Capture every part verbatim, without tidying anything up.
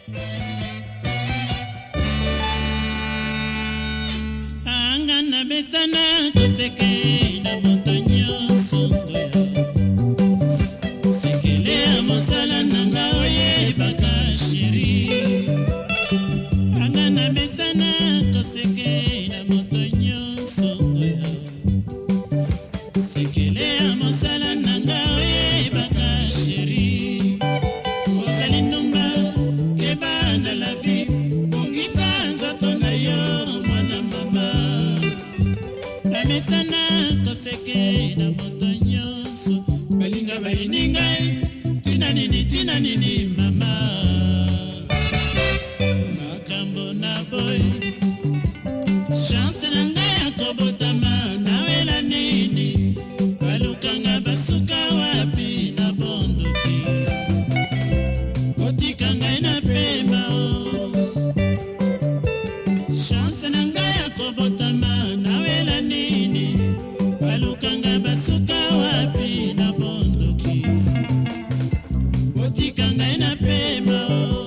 Angana besana koseke na montagne songoya sekele mosala nanga oye baka shiri. Angana besana koseke na montagne songoya sekele mosala nanga oye baka shiri. Ozali ndumba keba na la vie bongisa nzoto na yo mwana mama. Mesana koseke na moto nyonso balinga bayininga tina nini tina nini mama. Makambo na boy chance nanga ya kobotama nawela nini balukanga basuka wapi na bondoki otikanga ina pema o. Chance nanga ya kobotama nawela nini balukanga basuka wapi na bondoki otikanga ina pema o.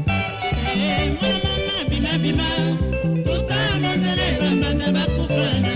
Bima, tuta mazele bamba na bakufana.